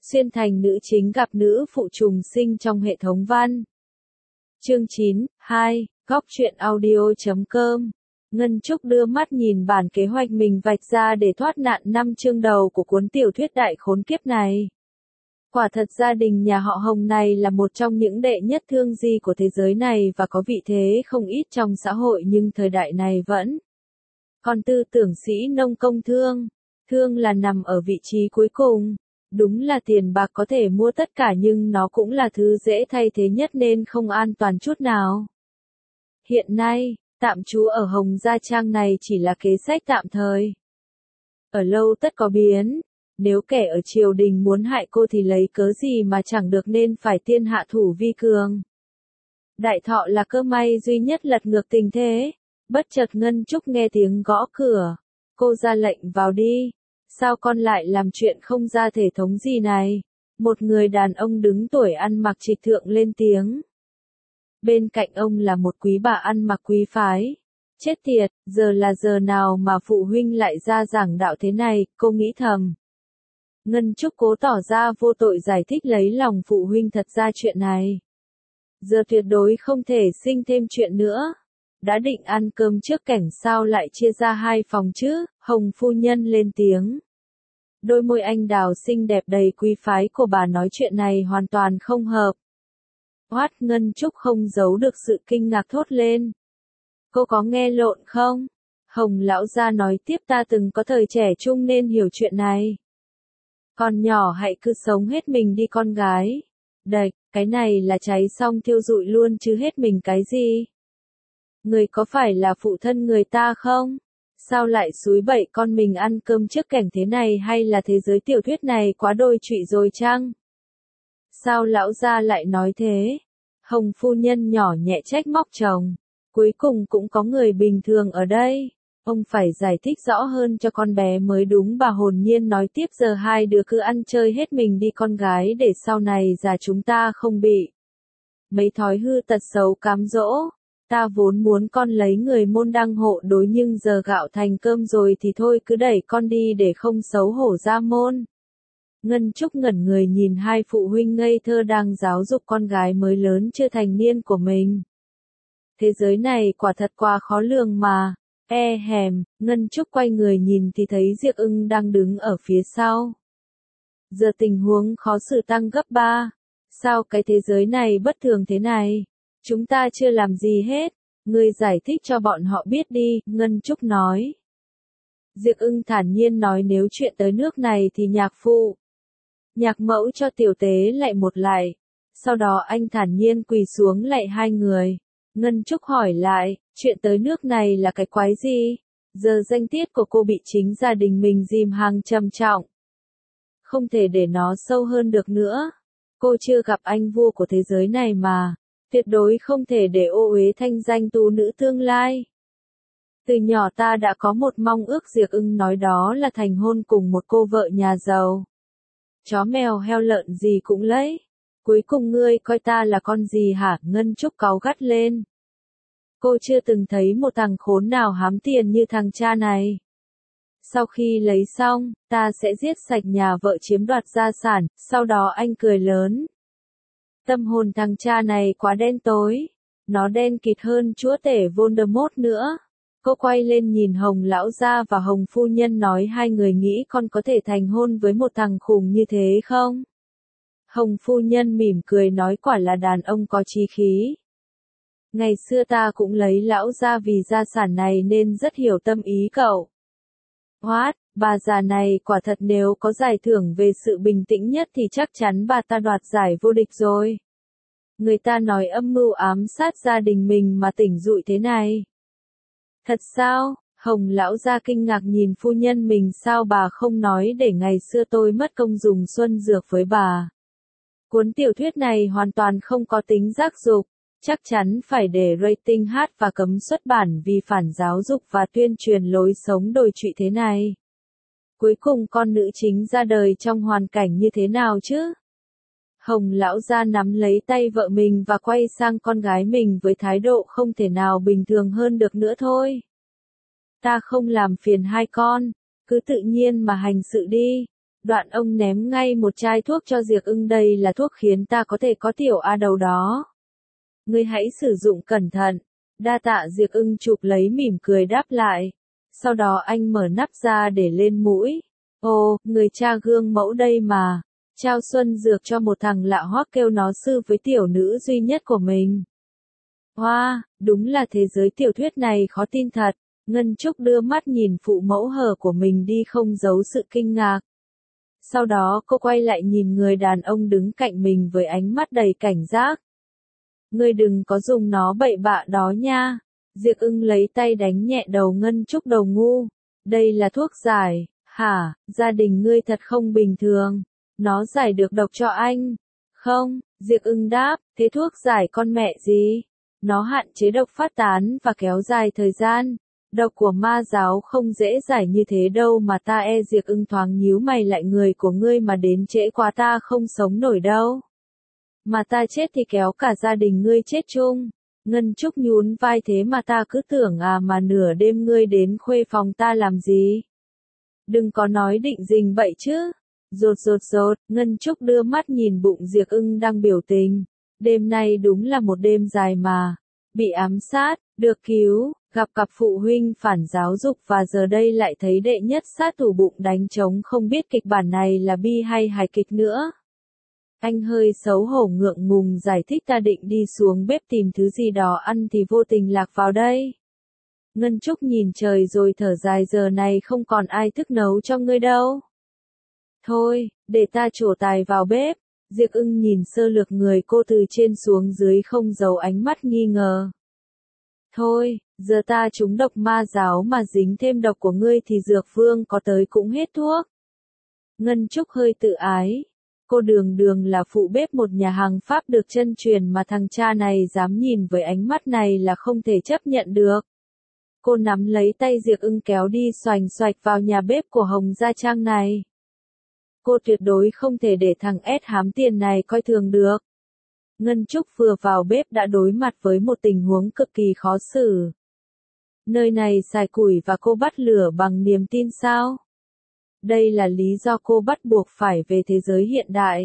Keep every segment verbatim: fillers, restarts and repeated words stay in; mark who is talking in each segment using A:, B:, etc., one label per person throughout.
A: Xuyên thành nữ chính gặp nữ phụ trùng sinh trong hệ thống văn. Chương chín, hai, góc truyện audio chấm com. Ngân Trúc đưa mắt nhìn bản kế hoạch mình vạch ra để thoát nạn năm chương đầu của cuốn tiểu thuyết đại khốn kiếp này. Quả thật gia đình nhà họ Hồng này là một trong những đệ nhất thương di của thế giới này và có vị thế không ít trong xã hội, nhưng thời đại này vẫn còn tư tưởng sĩ nông công thương. Thương là nằm ở vị trí cuối cùng. Đúng là tiền bạc có thể mua tất cả, nhưng nó cũng là thứ dễ thay thế nhất nên không an toàn chút nào. Hiện nay, tạm trú ở Hồng Gia Trang này chỉ là kế sách tạm thời. Ở lâu tất có biến, nếu kẻ ở triều đình muốn hại cô thì lấy cớ gì mà chẳng được, nên phải tiên hạ thủ vi cường. Đại Thọ là cơ may duy nhất lật ngược tình thế. Bất chợt Ngân Trúc nghe tiếng gõ cửa. Cô ra lệnh vào đi. Sao con lại làm chuyện không ra thể thống gì này? Một người đàn ông đứng tuổi ăn mặc trịch thượng lên tiếng. Bên cạnh ông là một quý bà ăn mặc quý phái. Chết tiệt, giờ là giờ nào mà phụ huynh lại ra giảng đạo thế này, cô nghĩ thầm. Ngân Trúc cố tỏ ra vô tội giải thích lấy lòng phụ huynh, thật ra chuyện này giờ tuyệt đối không thể sinh thêm chuyện nữa. Đã định ăn cơm trước cảnh sao lại chia ra hai phòng chứ? Hồng phu nhân lên tiếng. Đôi môi anh đào xinh đẹp đầy quý phái của bà nói chuyện này hoàn toàn không hợp. Hoát, Ngân Trúc không giấu được sự kinh ngạc thốt lên. Cô có nghe lộn không? Hồng lão gia nói tiếp, ta từng có thời trẻ trung nên hiểu chuyện này. Con nhỏ hãy cứ sống hết mình đi con gái. Đạch, cái này là cháy xong thiêu rụi luôn chứ hết mình cái gì? Người có phải là phụ thân người ta không? Sao lại xúi bậy con mình ăn cơm trước cảnh thế này, hay là thế giới tiểu thuyết này quá đôi trụy rồi chăng? Sao lão gia lại nói thế? Hồng phu nhân nhỏ nhẹ trách móc chồng. Cuối cùng cũng có người bình thường ở đây. Ông phải giải thích rõ hơn cho con bé mới đúng, bà hồn nhiên nói tiếp, giờ hai đứa cứ ăn chơi hết mình đi con gái, để sau này già chúng ta không bị mấy thói hư tật xấu cám dỗ. Ta vốn muốn con lấy người môn đăng hộ đối, nhưng giờ gạo thành cơm rồi thì thôi, cứ đẩy con đi để không xấu hổ ra môn. Ngân Trúc ngẩn người nhìn hai phụ huynh ngây thơ đang giáo dục con gái mới lớn chưa thành niên của mình. Thế giới này quả thật quá khó lường mà. E hèm, Ngân Trúc quay người nhìn thì thấy Diệc Ưng đang đứng ở phía sau. Giờ tình huống khó xử tăng gấp ba. Sao cái thế giới này bất thường thế này? Chúng ta chưa làm gì hết. Ngươi giải thích cho bọn họ biết đi, Ngân Trúc nói. Diệc Ưng thản nhiên nói, nếu chuyện tới nước này thì nhạc phụ, nhạc mẫu cho tiểu tế lại một lại. Sau đó anh thản nhiên quỳ xuống lạy hai người. Ngân Trúc hỏi lại, chuyện tới nước này là cái quái gì? Giờ danh tiết của cô bị chính gia đình mình dìm hàng trầm trọng. Không thể để nó sâu hơn được nữa. Cô chưa gặp anh vua của thế giới này mà. Tuyệt đối không thể để ô uế thanh danh tú nữ tương lai. Từ nhỏ ta đã có một mong ước, Diệc Ưng nói, đó là thành hôn cùng một cô vợ nhà giàu. Chó mèo heo lợn gì cũng lấy. Cuối cùng ngươi coi ta là con gì hả? Ngân Trúc cáu gắt lên. Cô chưa từng thấy một thằng khốn nào hám tiền như thằng cha này. Sau khi lấy xong, ta sẽ giết sạch nhà vợ chiếm đoạt gia sản. Sau đó anh cười lớn. Tâm hồn thằng cha này quá đen tối. Nó đen kịt hơn chúa tể Voldemort nữa. Cô quay lên nhìn Hồng lão gia và Hồng phu nhân nói, hai người nghĩ con có thể thành hôn với một thằng khùng như thế không? Hồng phu nhân mỉm cười nói, quả là đàn ông có chí khí. Ngày xưa ta cũng lấy lão gia vì gia sản này nên rất hiểu tâm ý cậu. What, bà già này quả thật nếu có giải thưởng về sự bình tĩnh nhất thì chắc chắn bà ta đoạt giải vô địch rồi. Người ta nói âm mưu ám sát gia đình mình mà tỉnh dụi thế này. Thật sao? Hồng lão gia kinh ngạc nhìn phu nhân mình, sao bà không nói để ngày xưa tôi mất công dùng xuân dược với bà. Cuốn tiểu thuyết này hoàn toàn không có tính giác dục. Chắc chắn phải để rating hát và cấm xuất bản vì phản giáo dục và tuyên truyền lối sống đồi trụy thế này. Cuối cùng con nữ chính ra đời trong hoàn cảnh như thế nào chứ? Hồng lão gia nắm lấy tay vợ mình và quay sang con gái mình với thái độ không thể nào bình thường hơn được nữa thôi. Ta không làm phiền hai con, cứ tự nhiên mà hành sự đi. Đoạn ông ném ngay một chai thuốc cho Diệc Ưng, đây là thuốc khiến ta có thể có tiểu A đầu đó. Ngươi hãy sử dụng cẩn thận. Đa tạ. Diệc Ưng chụp lấy mỉm cười đáp lại. Sau đó anh mở nắp ra để lên mũi. Ồ, người cha gương mẫu đây mà. Trao xuân dược cho một thằng lạ hoắc, kêu nó sư với tiểu nữ duy nhất của mình. Hoa, wow, đúng là thế giới tiểu thuyết này khó tin thật. Ngân Trúc đưa mắt nhìn phụ mẫu hờ của mình đi không giấu sự kinh ngạc. Sau đó cô quay lại nhìn người đàn ông đứng cạnh mình với ánh mắt đầy cảnh giác. Ngươi đừng có dùng nó bậy bạ đó nha. Diệc Ưng lấy tay đánh nhẹ đầu Ngân Trúc đầu ngu. Đây là thuốc giải. Hả, gia đình ngươi thật không bình thường. Nó giải được độc cho anh. Không, Diệc Ưng đáp, thế thuốc giải con mẹ gì? Nó hạn chế độc phát tán và kéo dài thời gian. Độc của ma giáo không dễ giải như thế đâu mà ta e. Diệc Ưng thoáng nhíu mày lại, người của ngươi mà đến trễ quá ta không sống nổi đâu. Mà ta chết thì kéo cả gia đình ngươi chết chung. Ngân Trúc nhún vai, thế mà ta cứ tưởng à mà nửa đêm ngươi đến khuê phòng ta làm gì? Đừng có nói định rình bậy chứ. Rột rột rột, Ngân Trúc đưa mắt nhìn bụng Diệc Ưng đang biểu tình. Đêm nay đúng là một đêm dài mà. Bị ám sát, được cứu, gặp cặp phụ huynh phản giáo dục và giờ đây lại thấy đệ nhất sát thủ bụng đánh trống, không biết kịch bản này là bi hay hài kịch nữa. Anh hơi xấu hổ ngượng ngùng giải thích, ta định đi xuống bếp tìm thứ gì đó ăn thì vô tình lạc vào đây. Ngân Trúc nhìn trời rồi thở dài, giờ này không còn ai thức nấu cho ngươi đâu. Thôi, để ta trổ tài vào bếp. Diệc Ưng nhìn sơ lược người cô từ trên xuống dưới không giấu ánh mắt nghi ngờ. Thôi, giờ ta trúng độc ma giáo mà dính thêm độc của ngươi thì dược vương có tới cũng hết thuốc. Ngân Trúc hơi tự ái. Cô đường đường là phụ bếp một nhà hàng Pháp được chân truyền mà thằng cha này dám nhìn với ánh mắt này là không thể chấp nhận được. Cô nắm lấy tay Diệc Ưng kéo đi xoành xoạch vào nhà bếp của Hồng Gia Trang này. Cô tuyệt đối không thể để thằng ét hám tiền này coi thường được. Ngân Trúc vừa vào bếp đã đối mặt với một tình huống cực kỳ khó xử. Nơi này xài củi và cô bắt lửa bằng niềm tin sao? Đây là lý do cô bắt buộc phải về thế giới hiện đại.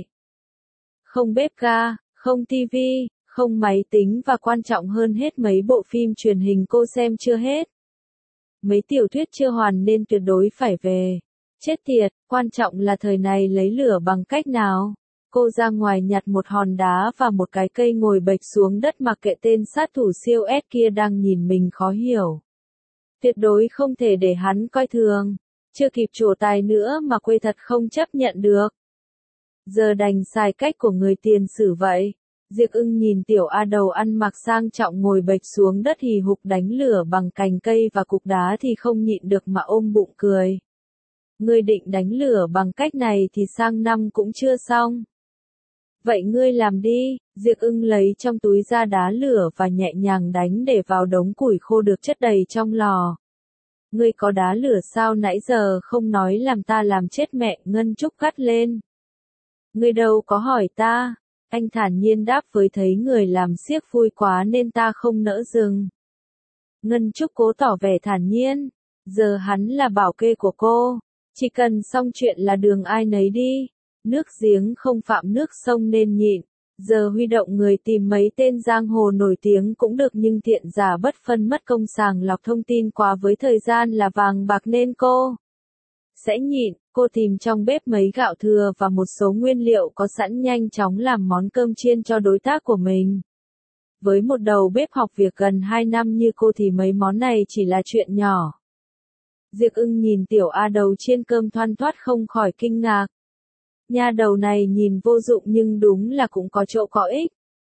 A: Không bếp ga, không tivi, không máy tính và quan trọng hơn hết mấy bộ phim truyền hình cô xem chưa hết. Mấy tiểu thuyết chưa hoàn nên tuyệt đối phải về. Chết tiệt, quan trọng là thời này lấy lửa bằng cách nào? Cô ra ngoài nhặt một hòn đá và một cái cây, ngồi bệt xuống đất mặc kệ tên sát thủ siêu S kia đang nhìn mình khó hiểu. Tuyệt đối không thể để hắn coi thường. Chưa kịp trổ tài nữa mà quê thật không chấp nhận được. Giờ đành xài cách của người tiền sử vậy. Diệc Ưng nhìn tiểu A đầu ăn mặc sang trọng ngồi bệt xuống đất hì hục đánh lửa bằng cành cây và cục đá thì không nhịn được mà ôm bụng cười. Ngươi định đánh lửa bằng cách này thì sang năm cũng chưa xong. Vậy ngươi làm đi. Diệc Ưng lấy trong túi ra đá lửa và nhẹ nhàng đánh để vào đống củi khô được chất đầy trong lò. Ngươi có đá lửa sao nãy giờ không nói làm ta làm chết mẹ, Ngân Trúc gắt lên. Ngươi đâu có hỏi ta. Anh thản nhiên đáp với, thấy người làm xiếc vui quá nên ta không nỡ dừng. Ngân Trúc cố tỏ vẻ thản nhiên. Giờ hắn là bảo kê của cô. Chỉ cần xong chuyện là đường ai nấy đi. Nước giếng không phạm nước sông nên nhịn. Giờ huy động người tìm mấy tên giang hồ nổi tiếng cũng được, nhưng thiện giả bất phân, mất công sàng lọc thông tin quá với thời gian là vàng bạc nên cô sẽ nhịn. Cô tìm trong bếp mấy gạo thừa và một số nguyên liệu có sẵn, nhanh chóng làm món cơm chiên cho đối tác của mình. Với một đầu bếp học việc gần hai năm như cô thì mấy món này chỉ là chuyện nhỏ. Diệc Ưng nhìn tiểu A đầu chiên cơm thoăn thoắt không khỏi kinh ngạc. Nha đầu này nhìn vô dụng nhưng đúng là cũng có chỗ có ích.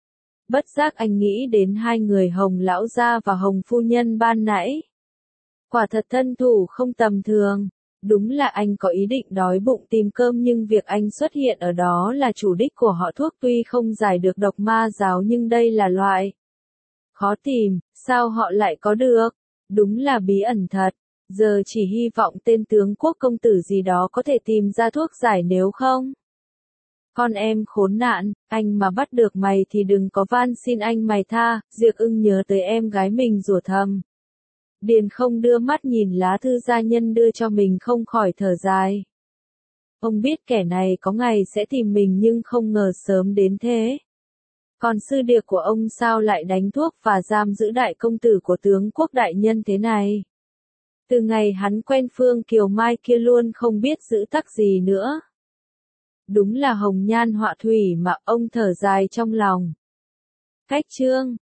A: Bất giác anh nghĩ đến hai người Hồng lão gia và Hồng phu nhân ban nãy. Quả thật thân thủ không tầm thường. Đúng là anh có ý định đói bụng tìm cơm, nhưng việc anh xuất hiện ở đó là chủ đích của họ thuốc tuy không giải được độc ma giáo nhưng đây là loại khó tìm, sao họ lại có được? Đúng là bí ẩn thật. Giờ chỉ hy vọng tên tướng quốc công tử gì đó có thể tìm ra thuốc giải, nếu không. Con em khốn nạn, anh mà bắt được mày thì đừng có van xin anh mày tha. Diệc Ưng nhớ tới em gái mình rủa thầm. Điền không đưa mắt nhìn lá thư gia nhân đưa cho mình không khỏi thở dài. Ông biết kẻ này có ngày sẽ tìm mình nhưng không ngờ sớm đến thế. Còn sư điệt của ông sao lại đánh thuốc và giam giữ đại công tử của tướng quốc đại nhân thế này? Từ ngày hắn quen Phương Kiều Mai kia luôn không biết giữ tắc gì nữa. Đúng là hồng nhan họa thủy mà, ông thở dài trong lòng. Cách chương